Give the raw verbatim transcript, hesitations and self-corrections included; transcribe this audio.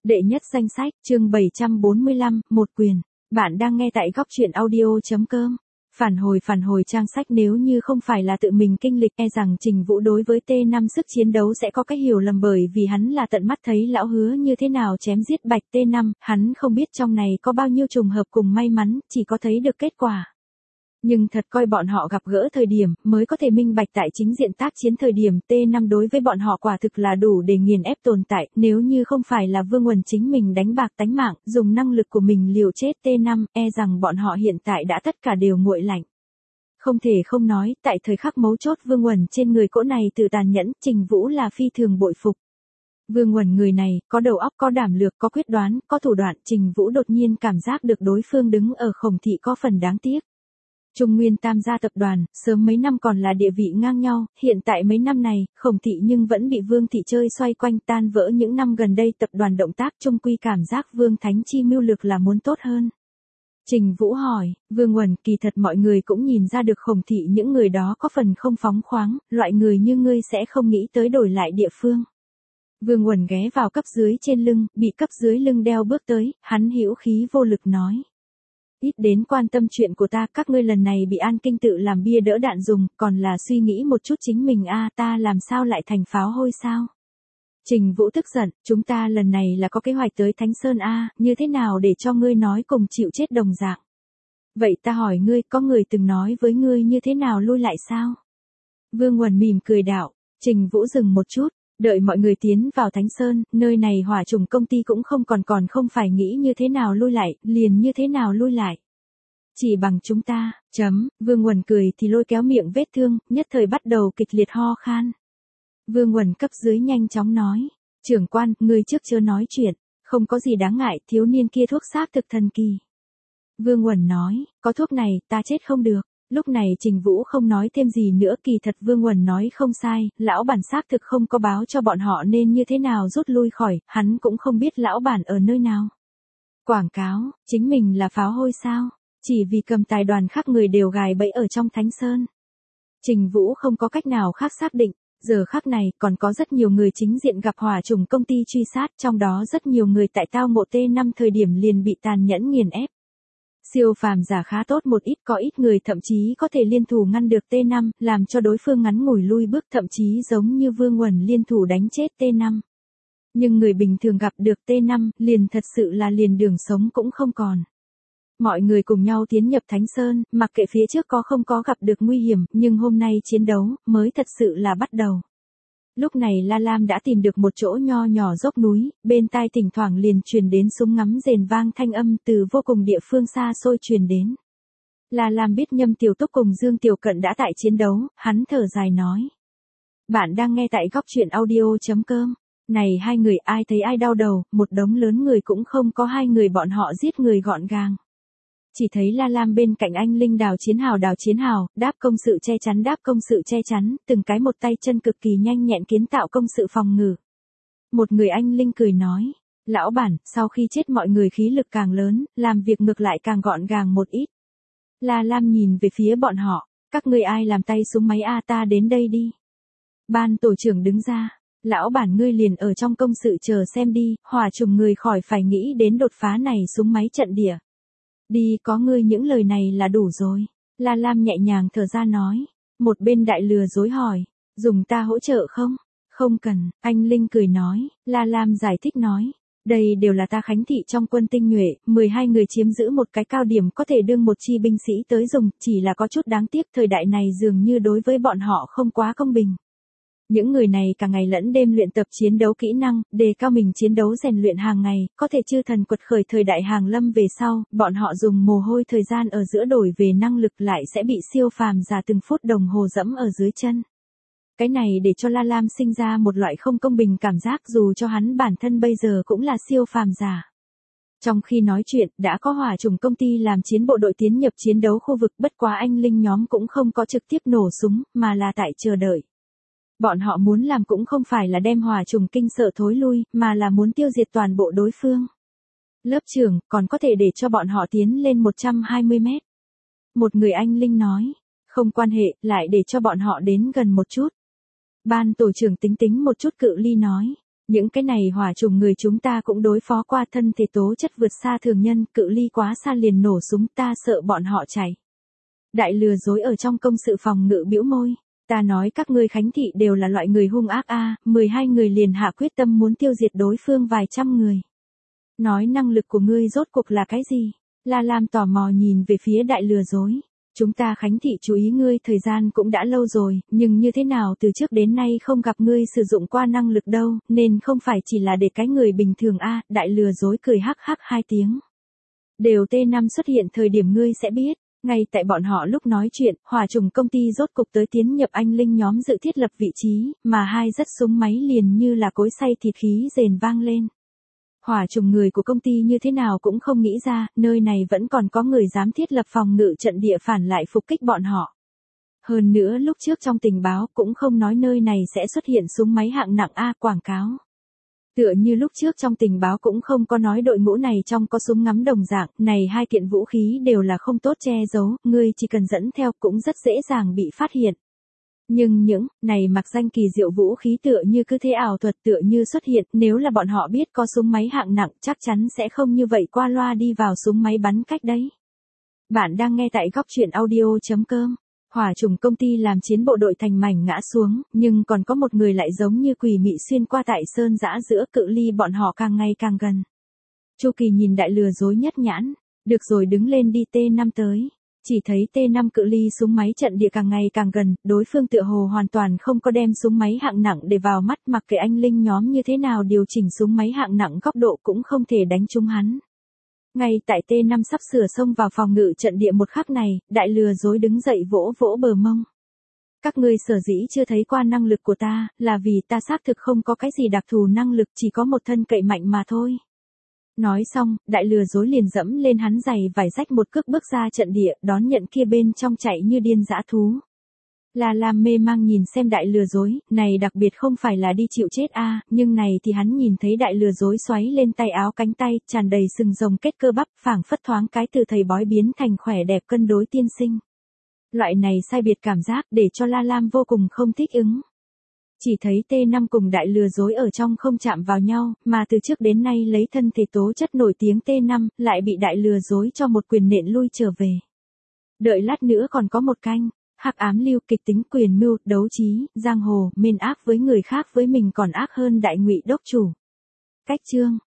Đệ nhất danh sách, chương bảy trăm bốn mươi lăm, một quyền. Bạn đang nghe tại góc truyện audio.com. Phản hồi phản hồi trang sách nếu như không phải là tự mình kinh lịch e rằng Trình Vũ đối với T năm sức chiến đấu sẽ có cái hiểu lầm bởi vì hắn là tận mắt thấy lão Hứa như thế nào chém giết Bạch T năm, hắn không biết trong này có bao nhiêu trùng hợp cùng may mắn, chỉ có thấy được kết quả. Nhưng thật coi bọn họ gặp gỡ thời điểm, mới có thể minh bạch tại chính diện tác chiến thời điểm T năm đối với bọn họ quả thực là đủ để nghiền ép tồn tại, nếu như không phải là Vương Uẩn chính mình đánh bạc tánh mạng, dùng năng lực của mình liều chết T năm, e rằng bọn họ hiện tại đã tất cả đều nguội lạnh. Không thể không nói, tại thời khắc mấu chốt Vương Uẩn trên người cỗ này tự tàn nhẫn, Trình Vũ là phi thường bội phục. Vương Uẩn người này, có đầu óc, có đảm lược, có quyết đoán, có thủ đoạn, Trình Vũ đột nhiên cảm giác được đối phương đứng ở Khổng Thị có phần đáng tiếc. Trung Nguyên Tam gia tập đoàn, sớm mấy năm còn là địa vị ngang nhau, hiện tại mấy năm này, Khổng Thị nhưng vẫn bị Vương Thị chơi xoay quanh tan vỡ những năm gần đây tập đoàn động tác trung quy cảm giác Vương Thánh Chi mưu lược là muốn tốt hơn. Trình Vũ hỏi, Vương Uẩn kỳ thật mọi người cũng nhìn ra được Khổng Thị những người đó có phần không phóng khoáng, loại người như ngươi sẽ không nghĩ tới đổi lại địa phương. Vương Uẩn ghé vào cấp dưới trên lưng, bị cấp dưới lưng đeo bước tới, hắn hữu khí vô lực nói. Ít đến quan tâm chuyện của ta, các ngươi lần này bị An Kinh tự làm bia đỡ đạn dùng, còn là suy nghĩ một chút chính mình a ta làm sao lại thành pháo hôi sao? Trình Vũ tức giận, chúng ta lần này là có kế hoạch tới Thánh Sơn a như thế nào để cho ngươi nói cùng chịu chết đồng dạng? Vậy ta hỏi ngươi, có người từng nói với ngươi như thế nào lui lại sao? Vương Uẩn mỉm cười đạo, Trình Vũ dừng một chút. Đợi mọi người tiến vào Thánh Sơn, nơi này hỏa trùng công ty cũng không còn còn không phải nghĩ như thế nào lui lại, liền như thế nào lui lại. Chỉ bằng chúng ta, chấm, Vương Uẩn cười thì lôi kéo miệng vết thương, nhất thời bắt đầu kịch liệt ho khan. Vương Uẩn cấp dưới nhanh chóng nói, trưởng quan, người trước chưa nói chuyện, không có gì đáng ngại, thiếu niên kia thuốc xác thực thần kỳ. Vương Uẩn nói, có thuốc này, ta chết không được. Lúc này Trình Vũ không nói thêm gì nữa, kỳ thật Vương Uẩn nói không sai, lão bản xác thực không có báo cho bọn họ nên như thế nào rút lui khỏi, hắn cũng không biết lão bản ở nơi nào. Quảng cáo, chính mình là pháo hôi sao, chỉ vì cầm tài đoàn khác người đều gài bẫy ở trong Thánh Sơn. Trình Vũ không có cách nào khác xác định, giờ khắc này còn có rất nhiều người chính diện gặp hỏa trùng công ty truy sát, trong đó rất nhiều người tại tao ngộ T năm thời điểm liền bị tàn nhẫn nghiền ép. Siêu phàm giả khá tốt một ít, có ít người thậm chí có thể liên thủ ngăn được T năm, làm cho đối phương ngắn ngủi lui bước, thậm chí giống như Vương Uẩn liên thủ đánh chết T năm. Nhưng người bình thường gặp được T năm, liền thật sự là liền đường sống cũng không còn. Mọi người cùng nhau tiến nhập Thánh Sơn, mặc kệ phía trước có không có gặp được nguy hiểm, nhưng hôm nay chiến đấu, mới thật sự là bắt đầu. Lúc này La Lam đã tìm được một chỗ nho nhỏ dốc núi, bên tai thỉnh thoảng liền truyền đến súng ngắm rền vang thanh âm từ vô cùng địa phương xa xôi truyền đến. La Lam biết Nhâm Tiểu Túc cùng Dương Tiểu Cận đã tại chiến đấu, hắn thở dài nói. Bạn đang nghe tại góc truyện audio.com. Này hai người ai thấy ai đau đầu, một đống lớn người cũng không có hai người bọn họ giết người gọn gàng. Chỉ thấy La Lam bên cạnh anh Linh đào chiến hào đào chiến hào, đáp công sự che chắn đáp công sự che chắn, từng cái một tay chân cực kỳ nhanh nhẹn kiến tạo công sự phòng ngự. Một người anh Linh cười nói, lão bản, sau khi chết mọi người khí lực càng lớn, làm việc ngược lại càng gọn gàng một ít. La Lam nhìn về phía bọn họ, các ngươi ai làm tay súng máy a ta đến đây đi. Ban tổ trưởng đứng ra, lão bản ngươi liền ở trong công sự chờ xem đi, hỏa trùng người khỏi phải nghĩ đến đột phá này súng máy trận địa. Đi, có ngươi những lời này là đủ rồi. La Lam nhẹ nhàng thở ra nói. Một bên đại lừa dối hỏi, dùng ta hỗ trợ không? Không cần, anh Linh cười nói. La Lam giải thích nói. Đây đều là ta Khánh Thị trong quân tinh nhuệ, mười hai người chiếm giữ một cái cao điểm có thể đương một chi binh sĩ tới dùng, chỉ là có chút đáng tiếc thời đại này dường như đối với bọn họ không quá công bình. Những người này cả ngày lẫn đêm luyện tập chiến đấu kỹ năng, đề cao mình chiến đấu rèn luyện hàng ngày, có thể chư thần quật khởi thời đại hàng lâm về sau, bọn họ dùng mồ hôi thời gian ở giữa đổi về năng lực lại sẽ bị siêu phàm giả từng phút đồng hồ dẫm ở dưới chân. Cái này để cho La Lam sinh ra một loại không công bình cảm giác dù cho hắn bản thân bây giờ cũng là siêu phàm giả. Trong khi nói chuyện, đã có hỏa trùng công ty làm chiến bộ đội tiến nhập chiến đấu khu vực, bất quá anh Linh nhóm cũng không có trực tiếp nổ súng, mà là tại chờ đợi. Bọn họ muốn làm cũng không phải là đem hỏa trùng kinh sợ thối lui, mà là muốn tiêu diệt toàn bộ đối phương. Lớp trưởng, còn có thể để cho bọn họ tiến lên một trăm hai mươi mét. Một người anh Linh nói, không quan hệ, lại để cho bọn họ đến gần một chút. Ban tổ trưởng tính tính một chút cự ly nói, Những cái này hỏa trùng người chúng ta cũng đối phó qua, thân thể tố chất vượt xa thường nhân, cự ly quá xa liền nổ súng, ta sợ bọn họ chạy. Đại lừa dối ở trong công sự phòng ngự bĩu môi. Ta nói các ngươi Khánh thị đều là loại người hung ác a, mười hai người liền hạ quyết tâm muốn tiêu diệt đối phương vài trăm người. Nói năng lực của ngươi rốt cuộc là cái gì? La Lam tò mò nhìn về phía đại lừa dối. Chúng ta Khánh thị chú ý ngươi thời gian cũng đã lâu rồi, nhưng như thế nào từ trước đến nay không gặp ngươi sử dụng qua năng lực đâu, nên không phải chỉ là để cái người bình thường a, đại lừa dối cười hắc hắc hai tiếng. Đều T năm xuất hiện thời điểm ngươi sẽ biết. Ngay tại bọn họ lúc nói chuyện, hỏa trùng công ty rốt cục tới tiến nhập anh linh nhóm dự thiết lập vị trí, mà hai rất súng máy liền như là cối xay thịt khí rền vang lên. Hỏa trùng người của công ty như thế nào cũng không nghĩ ra, nơi này vẫn còn có người dám thiết lập phòng ngự trận địa phản lại phục kích bọn họ. Hơn nữa lúc trước trong tình báo cũng không nói nơi này sẽ xuất hiện súng máy hạng nặng A, quảng cáo. Tựa như lúc trước trong tình báo cũng không có nói đội ngũ này trong có súng ngắm đồng dạng, này hai kiện vũ khí đều là không tốt che giấu, ngươi chỉ cần dẫn theo cũng rất dễ dàng bị phát hiện. Nhưng những, này mặc danh kỳ diệu vũ khí tựa như cứ thế ảo thuật tựa như xuất hiện, nếu là bọn họ biết có súng máy hạng nặng chắc chắn sẽ không như vậy qua loa đi vào súng máy bắn cách đấy. Bạn đang nghe tại góc truyện audio chấm com. Hỏa trùng công ty làm chiến bộ đội thành mảnh ngã xuống, nhưng còn có một người lại giống như quỷ mị xuyên qua tại sơn dã giữa, cự ly bọn họ càng ngày càng gần. Chu Kỳ nhìn đại lừa dối nhất nhãn, được rồi đứng lên đi, T năm tới. Chỉ thấy T năm cự ly súng máy trận địa càng ngày càng gần, đối phương tựa hồ hoàn toàn không có đem súng máy hạng nặng để vào mắt, mặc kệ anh linh nhóm như thế nào điều chỉnh súng máy hạng nặng góc độ cũng không thể đánh trúng hắn. Ngay tại T năm sắp sửa xông vào phòng ngự trận địa một khắc này, đại lừa dối đứng dậy vỗ vỗ bờ mông. Các ngươi sở dĩ chưa thấy qua năng lực của ta, là vì ta xác thực không có cái gì đặc thù năng lực, chỉ có một thân cậy mạnh mà thôi. Nói xong, đại lừa dối liền dẫm lên hắn giày vải rách một cước bước ra trận địa, đón nhận kia bên trong chạy như điên dã thú. La Lam mê mang nhìn xem đại lừa dối, này đặc biệt không phải là đi chịu chết a, nhưng này thì hắn nhìn thấy đại lừa dối xoáy lên tay áo cánh tay, tràn đầy sừng rồng kết cơ bắp, phảng phất thoáng cái từ thầy bói biến thành khỏe đẹp cân đối tiên sinh. Loại này sai biệt cảm giác để cho La Lam vô cùng không thích ứng. Chỉ thấy T năm cùng đại lừa dối ở trong không chạm vào nhau, mà từ trước đến nay lấy thân thể tố chất nổi tiếng T năm, lại bị đại lừa dối cho một quyền nện lui trở về. Đợi lát nữa còn có một canh. Hắc ám lưu, kịch tính, quyền mưu, đấu trí, giang hồ, mên ác với người khác với mình còn ác hơn đại ngụy đốc chủ. Cách chương